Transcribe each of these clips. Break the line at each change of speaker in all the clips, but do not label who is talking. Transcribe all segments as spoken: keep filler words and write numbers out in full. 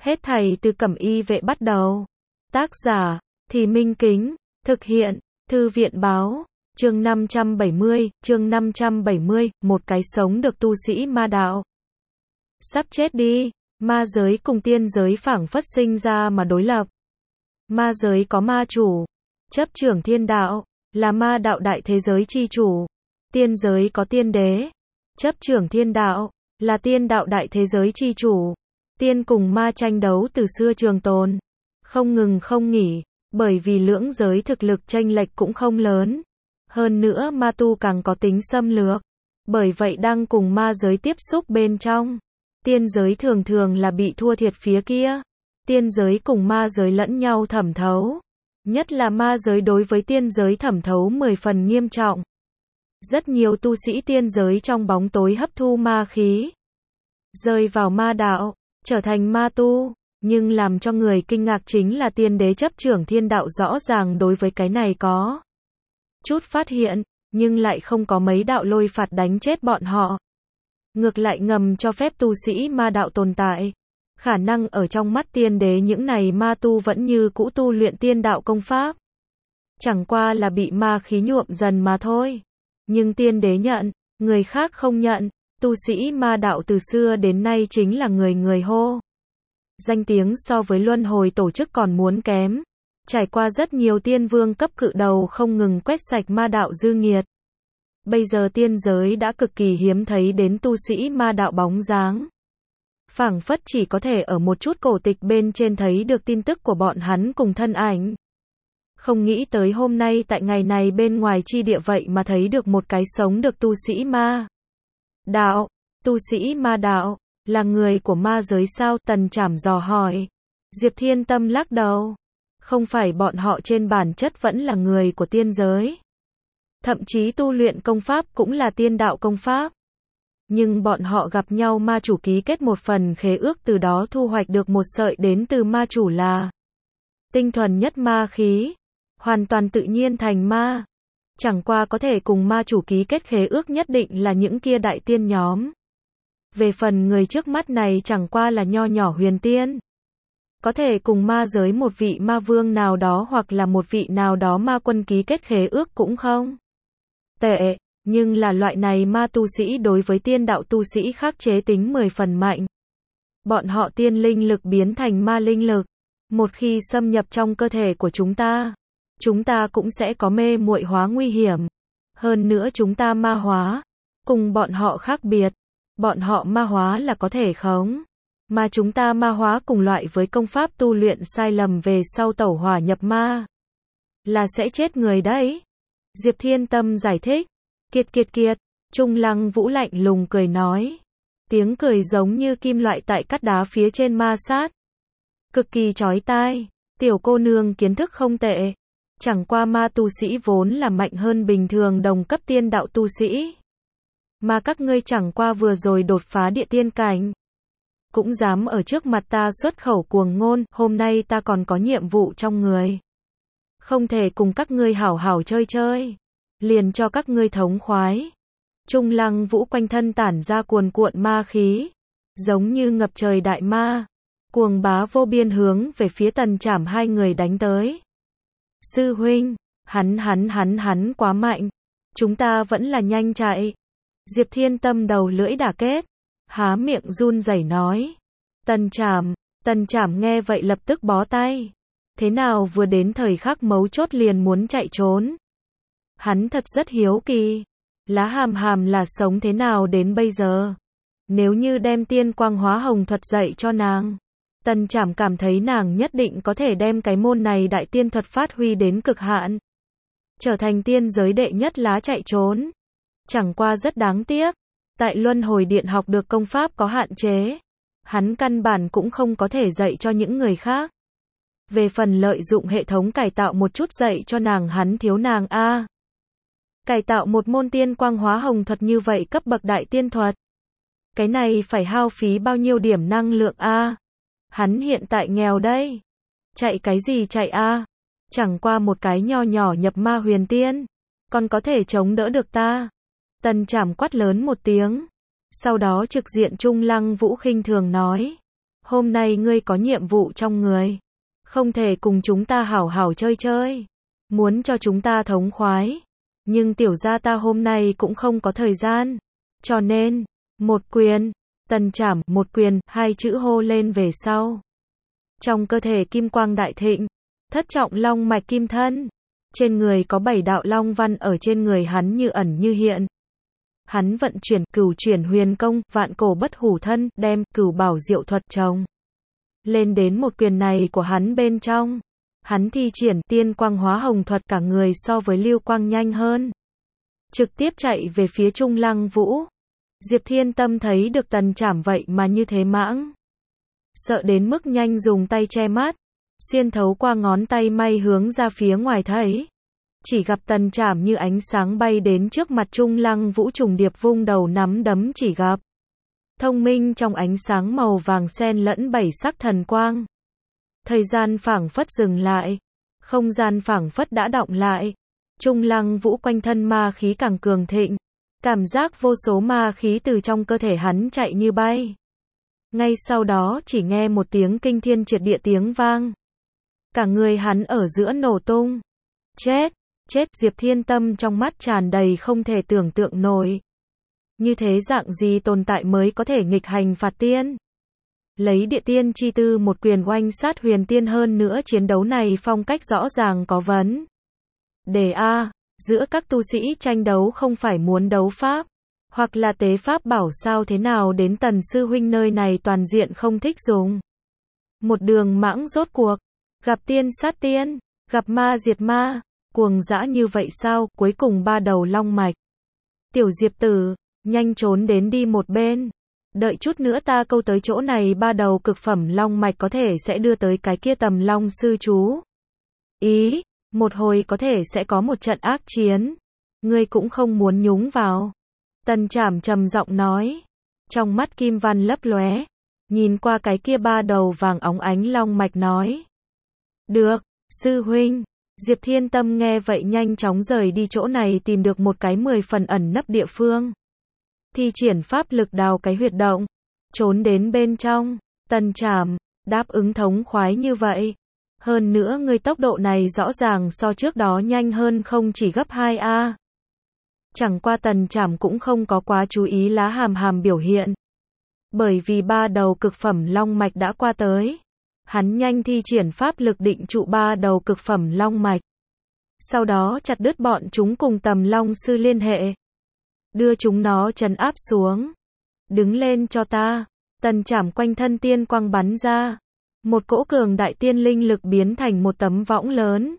Hết thảy từ Cẩm Y Vệ bắt đầu. Tác giả, Thì Minh Kính, thực hiện, Thư viện báo, chương năm trăm bảy mươi, chương năm trăm bảy mươi, một cái sống được tu sĩ ma đạo. Sắp chết đi, ma giới cùng tiên giới phảng phất sinh ra mà đối lập. Ma giới có ma chủ, chấp trưởng thiên đạo, là ma đạo đại thế giới chi chủ. Tiên giới có tiên đế, chấp trưởng thiên đạo, là tiên đạo đại thế giới chi chủ. Tiên cùng ma tranh đấu từ xưa trường tồn, không ngừng không nghỉ, bởi vì lưỡng giới thực lực chênh lệch cũng không lớn. Hơn nữa ma tu càng có tính xâm lược, bởi vậy đang cùng ma giới tiếp xúc bên trong. Tiên giới thường thường là bị thua thiệt phía kia. Tiên giới cùng ma giới lẫn nhau thẩm thấu. Nhất là ma giới đối với tiên giới thẩm thấu mười phần nghiêm trọng. Rất nhiều tu sĩ tiên giới trong bóng tối hấp thu ma khí, rơi vào ma đạo, trở thành ma tu. Nhưng làm cho người kinh ngạc chính là tiên đế chấp trưởng thiên đạo rõ ràng đối với cái này có chút phát hiện, nhưng lại không có mấy đạo lôi phạt đánh chết bọn họ. Ngược lại ngầm cho phép tu sĩ ma đạo tồn tại. Khả năng ở trong mắt tiên đế những này ma tu vẫn như cũ tu luyện tiên đạo công pháp. Chẳng qua là bị ma khí nhuộm dần mà thôi. Nhưng tiên đế nhận, người khác không nhận. Tu sĩ ma đạo từ xưa đến nay chính là người người hô. Danh tiếng so với luân hồi tổ chức còn muốn kém. Trải qua rất nhiều tiên vương cấp cự đầu không ngừng quét sạch ma đạo dư nghiệt. Bây giờ tiên giới đã cực kỳ hiếm thấy đến tu sĩ ma đạo bóng dáng. Phảng phất chỉ có thể ở một chút cổ tịch bên trên thấy được tin tức của bọn hắn cùng thân ảnh. Không nghĩ tới hôm nay tại ngày này bên ngoài chi địa vậy mà thấy được một cái sống được tu sĩ ma đạo. Tu sĩ ma đạo, là người của ma giới sao? Tần Trảm dò hỏi. Diệp Thiên Tâm lắc đầu. Không phải, bọn họ trên bản chất vẫn là người của tiên giới. Thậm chí tu luyện công pháp cũng là tiên đạo công pháp. Nhưng bọn họ gặp nhau ma chủ ký kết một phần khế ước, từ đó thu hoạch được một sợi đến từ ma chủ là tinh thuần nhất ma khí. Hoàn toàn tự nhiên thành ma. Chẳng qua có thể cùng ma chủ ký kết khế ước nhất định là những kia đại tiên nhóm. Về phần người trước mắt này chẳng qua là nho nhỏ huyền tiên. Có thể cùng ma giới một vị ma vương nào đó hoặc là một vị nào đó ma quân ký kết khế ước cũng không tệ, nhưng là loại này ma tu sĩ đối với tiên đạo tu sĩ khắc chế tính mười phần mạnh. Bọn họ tiên linh lực biến thành ma linh lực. Một khi xâm nhập trong cơ thể của chúng ta, chúng ta cũng sẽ có mê muội hóa nguy hiểm. Hơn nữa chúng ta ma hóa, cùng bọn họ khác biệt. Bọn họ ma hóa là có thể khống, mà chúng ta ma hóa cùng loại với công pháp tu luyện sai lầm về sau tẩu hỏa nhập ma, là sẽ chết người đấy. Diệp Thiên Tâm giải thích. Kiệt kiệt kiệt, Trung Lăng Vũ lạnh lùng cười nói. Tiếng cười giống như kim loại tại cắt đá phía trên ma sát. Cực kỳ chói tai. Tiểu cô nương kiến thức không tệ. Chẳng qua ma tu sĩ vốn là mạnh hơn bình thường đồng cấp tiên đạo tu sĩ. Mà các ngươi chẳng qua vừa rồi đột phá địa tiên cảnh. Cũng dám ở trước mặt ta xuất khẩu cuồng ngôn, hôm nay ta còn có nhiệm vụ trong người. Không thể cùng các ngươi hảo hảo chơi chơi. Liền cho các ngươi thống khoái. Trung Lăng Vũ quanh thân tản ra cuồn cuộn ma khí. Giống như ngập trời đại ma. Cuồng bá vô biên hướng về phía Tần Trảm hai người đánh tới. Sư huynh, hắn hắn hắn hắn quá mạnh. Chúng ta vẫn là nhanh chạy. Diệp Thiên Tâm đầu lưỡi đả kết. Há miệng run rẩy nói. Tần Trảm, Tần Trảm nghe vậy lập tức bó tay. Thế nào vừa đến thời khắc mấu chốt liền muốn chạy trốn. Hắn thật rất hiếu kỳ. Lá hàm hàm là sống thế nào đến bây giờ. Nếu như đem tiên quang hóa hồng thuật dạy cho nàng, Tần Trảm cảm thấy nàng nhất định có thể đem cái môn này đại tiên thuật phát huy đến cực hạn. Trở thành tiên giới đệ nhất lá chạy trốn. Chẳng qua rất đáng tiếc. Tại Luân Hồi Điện học được công pháp có hạn chế. Hắn căn bản cũng không có thể dạy cho những người khác. Về phần lợi dụng hệ thống cải tạo một chút dạy cho nàng, hắn thiếu nàng a. À, cải tạo một môn tiên quang hóa hồng thuật như vậy cấp bậc đại tiên thuật. Cái này phải hao phí bao nhiêu điểm năng lượng a? À, hắn hiện tại nghèo đây. Chạy cái gì chạy a? À, chẳng qua một cái nho nhỏ nhập ma huyền tiên. Còn có thể chống đỡ được ta. Tần Trảm quát lớn một tiếng. Sau đó trực diện Trung Lăng Vũ khinh thường nói. hôm nay ngươi có nhiệm vụ trong người. Không thể cùng chúng ta hảo hảo chơi chơi. Muốn cho chúng ta thống khoái. Nhưng tiểu gia ta hôm nay cũng không có thời gian. Cho nên, một quyền, Tần Trảm, một quyền, hai chữ hô lên về sau. Trong cơ thể kim quang đại thịnh, thất trọng long mạch kim thân. Trên người có bảy đạo long văn ở trên người hắn như ẩn như hiện. Hắn vận chuyển cửu chuyển huyền công, vạn cổ bất hủ thân, đem cửu bảo diệu thuật trồng lên đến một quyền này của hắn bên trong. Hắn thi triển tiên quang hóa hồng thuật, cả người so với lưu quang nhanh hơn. Trực tiếp chạy về phía Trung Lăng Vũ. Diệp Thiên Tâm thấy được Tần Trảm vậy mà như thế mãng. Sợ đến mức nhanh dùng tay che mắt. Xuyên thấu qua ngón tay may hướng ra phía ngoài thấy. Chỉ gặp Tần Trảm như ánh sáng bay đến trước mặt Trung Lăng Vũ, trùng điệp vung đầu nắm đấm chỉ gặp. Thông minh trong ánh sáng màu vàng xen lẫn bảy sắc thần quang. Thời gian phảng phất dừng lại. Không gian phảng phất đã đọng lại. Trung Lăng Vũ quanh thân ma khí càng cường thịnh. Cảm giác vô số ma khí từ trong cơ thể hắn chạy như bay. Ngay sau đó chỉ nghe một tiếng kinh thiên triệt địa tiếng vang. Cả người hắn ở giữa nổ tung. Chết, chết, Diệp Thiên Tâm trong mắt tràn đầy không thể tưởng tượng nổi. Như thế dạng gì tồn tại mới có thể nghịch hành phạt tiên? Lấy địa tiên chi tư một quyền oanh sát huyền tiên, hơn nữa chiến đấu này phong cách rõ ràng có vấn đề a. Giữa các tu sĩ tranh đấu không phải muốn đấu pháp, hoặc là tế pháp bảo sao, thế nào đến Tần sư huynh nơi này toàn diện không thích dùng. Một đường mãng rốt cuộc, gặp tiên sát tiên, gặp ma diệt ma, cuồng dã như vậy sao, cuối cùng ba đầu long mạch. Tiểu Diệp tử, nhanh trốn đến đi một bên. Đợi chút nữa ta câu tới chỗ này ba đầu cực phẩm long mạch có thể sẽ đưa tới cái kia Tầm Long sư chú. Ý, một hồi có thể sẽ có một trận ác chiến. Ngươi cũng không muốn nhúng vào. Tần Trảm trầm giọng nói. Trong mắt kim văn lấp lóe. Nhìn qua cái kia ba đầu vàng óng ánh long mạch nói. Được, sư huynh. Diệp Thiên Tâm nghe vậy nhanh chóng rời đi chỗ này, tìm được một cái mười phần ẩn nấp địa phương. Thi triển pháp lực đào cái huyệt động. Trốn đến bên trong. Tần Trảm, đáp ứng thống khoái như vậy. Hơn nữa ngươi tốc độ này rõ ràng so trước đó nhanh hơn không chỉ gấp hai a. Chẳng qua Tần Trảm cũng không có quá chú ý Lá Hàm Hàm biểu hiện. Bởi vì ba đầu cực phẩm long mạch đã qua tới. Hắn nhanh thi triển pháp lực định trụ ba đầu cực phẩm long mạch. Sau đó chặt đứt bọn chúng cùng Tầm Long sư liên hệ. Đưa chúng nó trấn áp xuống. Đứng lên cho ta. Tần Trảm quanh thân tiên quang bắn ra. Một cỗ cường đại tiên linh lực biến thành một tấm võng lớn.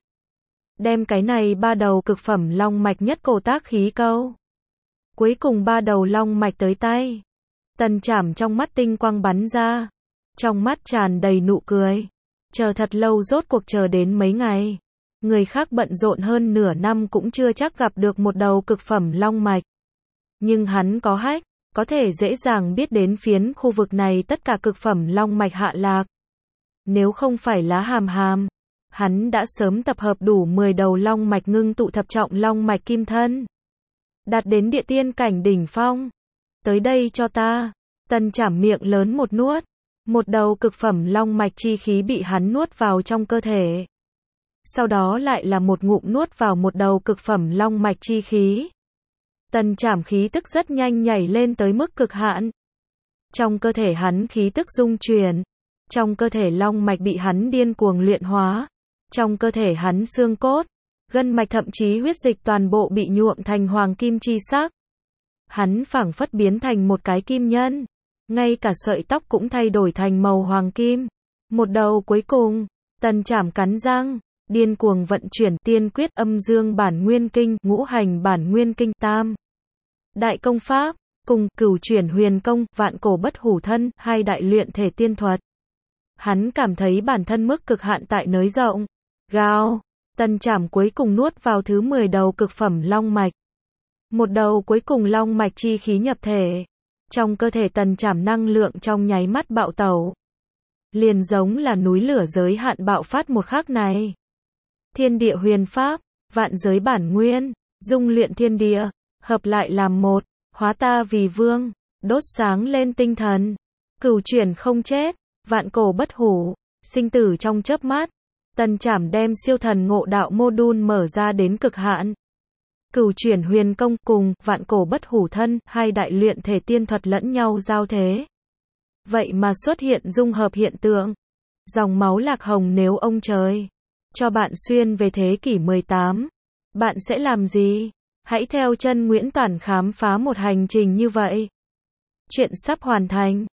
Đem cái này ba đầu cực phẩm long mạch nhất cổ tác khí câu. Cuối cùng ba đầu long mạch tới tay. Tần Trảm trong mắt tinh quang bắn ra. Trong mắt tràn đầy nụ cười. Chờ thật lâu rốt cuộc chờ đến mấy ngày. Người khác bận rộn hơn nửa năm cũng chưa chắc gặp được một đầu cực phẩm long mạch. Nhưng hắn có hách, có thể dễ dàng biết đến phiến khu vực này tất cả cực phẩm long mạch hạ lạc. Nếu không phải Lá Hàm Hàm, hắn đã sớm tập hợp đủ mười đầu long mạch ngưng tụ thập trọng long mạch kim thân. Đạt đến địa tiên cảnh đỉnh phong. Tới đây cho ta. Tần Trảm miệng lớn một nuốt. Một đầu cực phẩm long mạch chi khí bị hắn nuốt vào trong cơ thể. Sau đó lại là một ngụm nuốt vào một đầu cực phẩm long mạch chi khí. Tần Trảm khí tức rất nhanh nhảy lên tới mức cực hạn. Trong cơ thể hắn khí tức dung chuyển. Trong cơ thể long mạch bị hắn điên cuồng luyện hóa. Trong cơ thể hắn xương cốt, gân mạch thậm chí huyết dịch toàn bộ bị nhuộm thành hoàng kim chi sắc. Hắn phảng phất biến thành một cái kim nhân. Ngay cả sợi tóc cũng thay đổi thành màu hoàng kim. Một đầu cuối cùng, Tần Trảm cắn răng, điên cuồng vận chuyển tiên quyết âm dương bản nguyên kinh, ngũ hành bản nguyên kinh, tam đại công pháp, cùng cửu chuyển huyền công, vạn cổ bất hủ thân, hai đại luyện thể tiên thuật. Hắn cảm thấy bản thân mức cực hạn tại nới rộng. Gào, Tần Trảm cuối cùng nuốt vào thứ mười đầu cực phẩm long mạch. Một đầu cuối cùng long mạch chi khí nhập thể. Trong cơ thể Tần Trảm năng lượng trong nháy mắt bạo tẩu. Liền giống là núi lửa giới hạn bạo phát một khắc này. Thiên địa huyền pháp, vạn giới bản nguyên, dung luyện thiên địa, hợp lại làm một, hóa ta vì vương, đốt sáng lên tinh thần. Cửu chuyển không chết, Vạn cổ bất hủ, sinh tử trong chớp mắt. Tân Trảm đem siêu thần ngộ đạo module mở ra đến cực hạn. Cửu chuyển huyền công cùng vạn cổ bất hủ thân, hai đại luyện thể tiên thuật lẫn nhau giao thế. Vậy mà xuất hiện dung hợp hiện tượng. Dòng máu lạc hồng, nếu ông trời cho bạn xuyên về thế kỷ mười tám, bạn sẽ làm gì? Hãy theo chân Nguyễn Toản khám phá một hành trình như vậy. Chuyện sắp hoàn thành.